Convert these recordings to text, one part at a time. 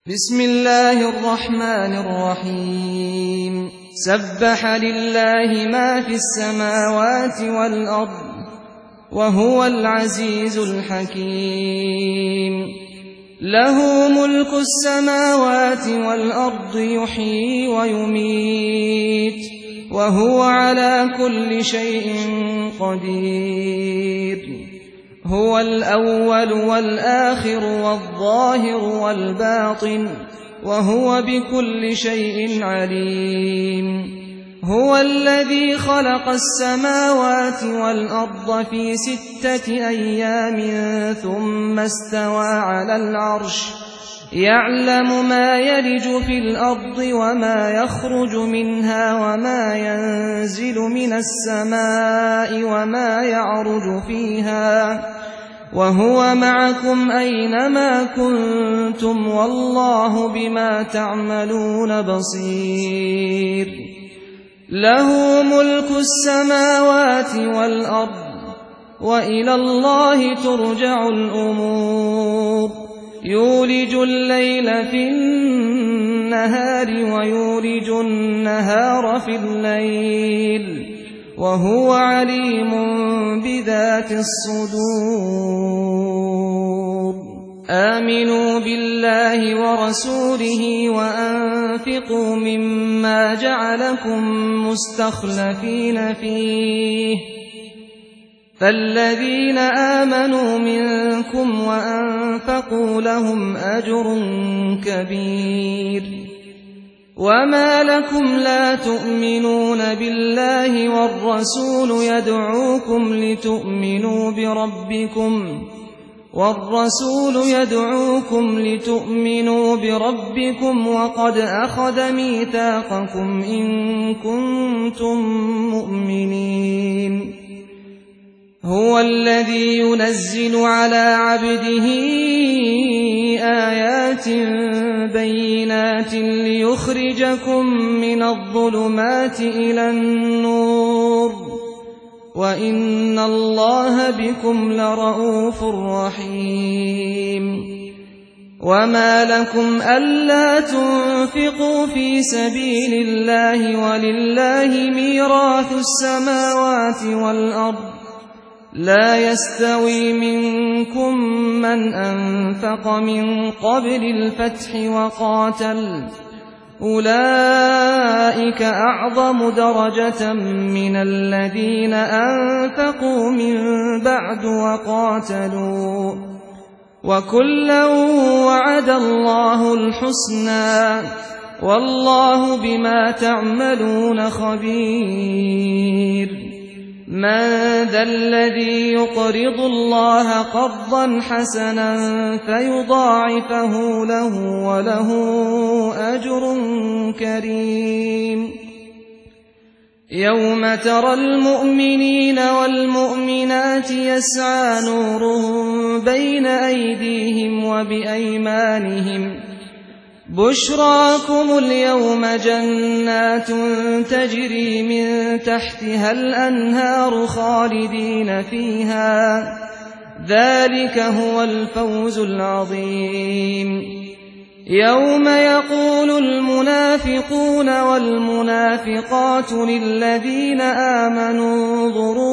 بسم الله الرحمن الرحيم سبح لله ما في السماوات والأرض وهو العزيز الحكيم له ملك السماوات والأرض يحيي ويميت وهو على كل شيء قدير هو الأول والآخر والظاهر والباطن وهو بكل شيء عليم هو الذي خلق السماوات والأرض في 6 أيام ثم استوى على العرش يعلم ما يلج في الأرض وما يخرج منها وما ينزل من السماء وما يعرج فيها وهو معكم أينما كنتم والله بما تعملون بصير له ملك السماوات والأرض وإلى الله ترجع الأمور يولج الليل في النهار ويولج النهار في الليل وهو عليم بذات الصدور آمنوا بالله ورسوله وأنفقوا مما جعلكم مستخلفين فيه فالذين آمنوا منكم وأنفقوا لهم أجر كبير وما لكم لا تؤمنون بالله والرسول يدعوكم لتؤمنوا بربكم وقد أخذ ميثاقكم إن كنتم مؤمنين هو الذي ينزل على عبده آيات بينات ليخرجكم من الظلمات إلى النور وإن الله بكم لرءوف رحيم وما لكم ألا تنفقوا في سبيل الله ولله ميراث السماوات والأرض لا يستوي منكم من أنفق من قبل الفتح وقاتل أولئك أعظم درجة من الذين أنفقوا من بعد وقاتلوا وكلا وعد الله الحسنى والله بما تعملون خبير من ذا الذي يقرض الله قرضا حسنا فيضاعفه له وله أجر كريم يوم ترى المؤمنين والمؤمنات يسعى نورهم بين أيديهم وبأيمانهم بشراكم اليوم جنات تجري من تحتها الأنهار خالدين فيها ذلك هو الفوز العظيم يوم يقول المنافقون والمنافقات للذين آمنوا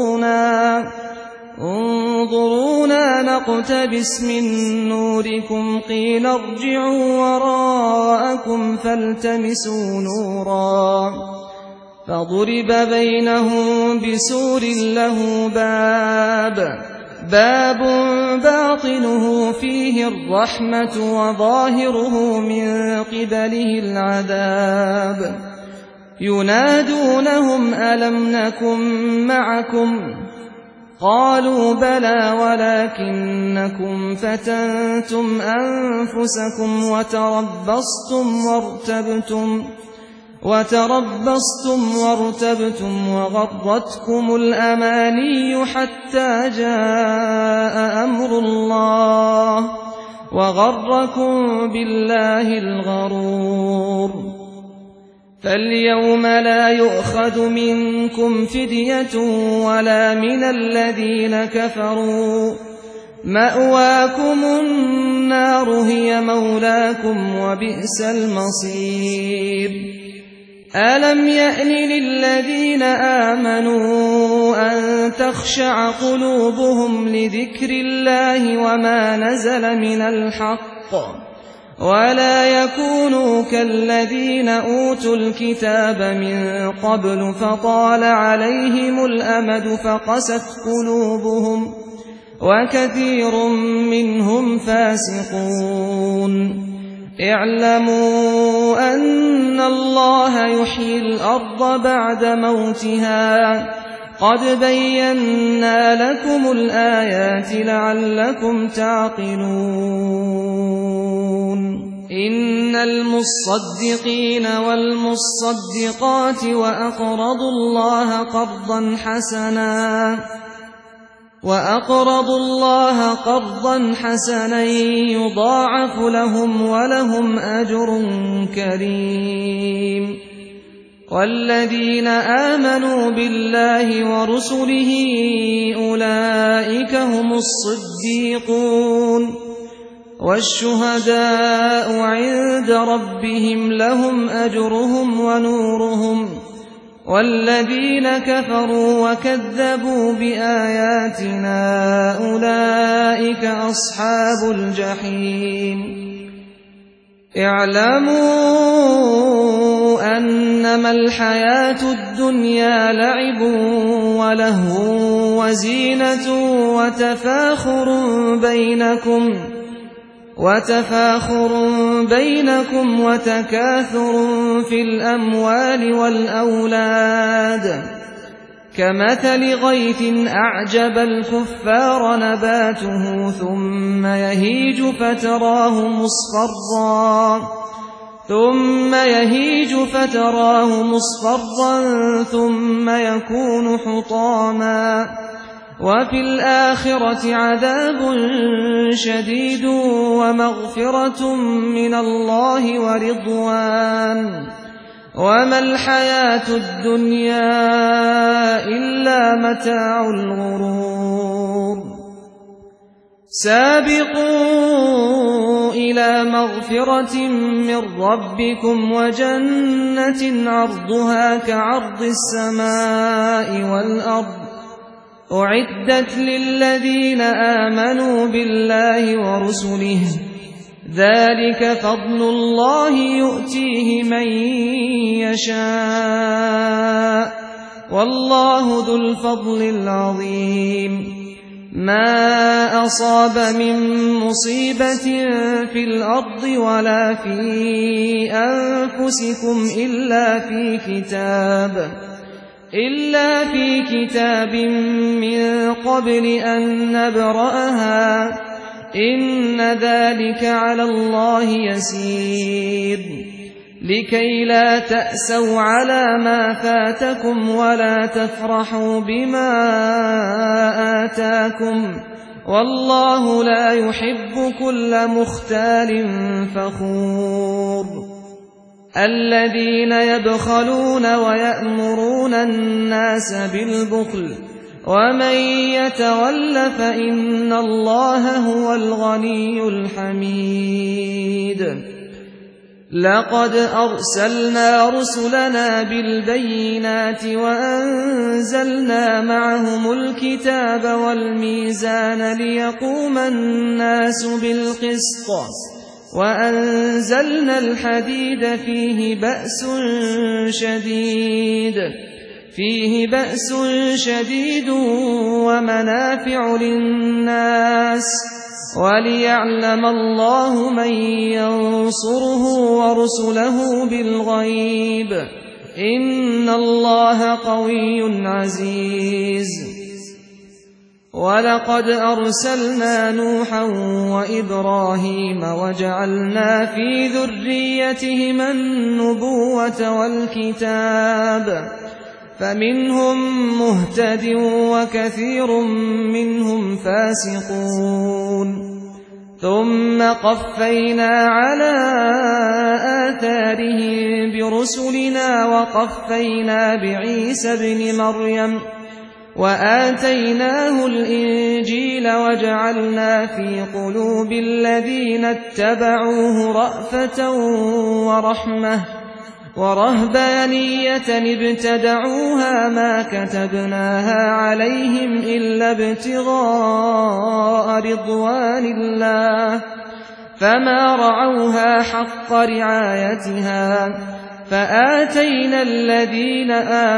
انظرونا نقتبس من نوركم قيل ارجعوا وراءكم فالتمسوا نورا فضرب بينهم بسور له باب باطنه فيه الرحمة وظاهره من قبله العذاب ينادونهم ألم نكن معكم قالوا بلى ولكنكم فتنتم أنفسكم وتربصتم وارتبتم وغرتكم الأماني حتى جاء أمر الله وغركم بالله الغرور فاليوم لا يؤخذ منكم فدية ولا من الذين كفروا مأواكم النار هي مولاكم وبئس المصير ألم يأن للذين آمنوا أن تخشع قلوبهم لذكر الله وما نزل من الحق ولا يكونوا كالذين أوتوا الكتاب من قبل فطال عليهم الأمد فقست قلوبهم وكثير منهم فاسقون اعلموا أن الله يحيي الأرض بعد موتها قد بينا لكم الآيات لعلكم تعقلون إن المصدقين والمصدقات وأقرضوا الله قرضا حسنا يضاعف لهم ولهم أجر كريم والذين آمنوا بالله ورسله أولئك هم الصديقون والشهداء عند ربهم لهم أجرهم ونورهم والذين كفروا وكذبوا بآياتنا أولئك أصحاب الجحيم اعلموا أنما الحياة الدنيا لعب ولهو وزينة وتفاخر بينكم وتكاثر في الأموال والأولاد كمثل غيث أعجب الكفار نباته ثم يهيج فتراه مصفرا ثم يكون حطاما وفي الآخرة عذاب شديد ومغفرة من الله ورضوان وما الحياة الدنيا إلا متاع الغرور سابقوا إلى مغفرة من ربكم وجنة عرضها كعرض السماء والأرض أعدت للذين آمنوا بالله ورسله ذلك فضل الله يؤتيه من يشاء والله ذو الفضل العظيم ما أصاب من مصيبة في الأرض ولا في أنفسكم إلا في كتاب من قبل أن نبرأها إن ذلك على الله يسير لكي لا تأسوا على ما فاتكم ولا تفرحوا بما آتاكم والله لا يحب كل مختال فخور الذين يبخلون ويأمرون الناس بالبخل ومن يتول فإن الله هو الغني الحميد لقد أرسلنا رسلنا بالبينات وأنزلنا معهم الكتاب والميزان ليقوم الناس بالقسط وأنزلنا الحديد فيه بأس شديد ومنافع للناس وليعلم الله من ينصره ورسله بالغيب إن الله قوي عزيز ولقد أرسلنا نوحا وإبراهيم وجعلنا في ذريتهما النبوة والكتاب فمنهم مهتد وكثير منهم فاسقون ثم قفينا على آثارهم برسلنا وقفينا بعيسى ابن مريم وآتيناه الإنجيل وجعلنا في قلوب الذين اتبعوه رأفة ورحمة ورهبانية ابتدعوها ما كتبناها عليهم إلا ابتغاء رضوان الله فما رعوها حق رعايتها فآتينا الذين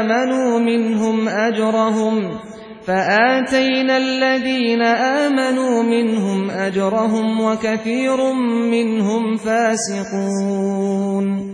آمنوا منهم أجرهم وكثير منهم فاسقون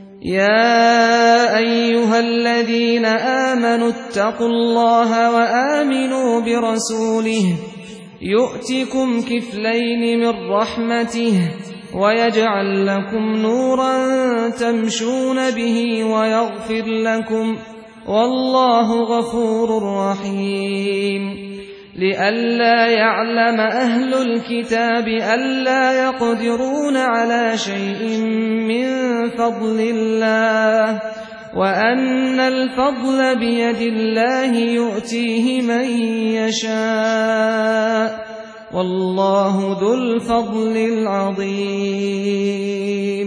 يا أيها الذين آمنوا اتقوا الله وآمنوا برسوله يؤتكم كفلين من رحمته ويجعل لكم نورا تمشون به ويغفر لكم والله غفور رحيم لئلا يعلم أهل الكتاب ألا يقدرون على شيء من فضل الله وأن الفضل بيد الله يؤتيه من يشاء والله ذو الفضل العظيم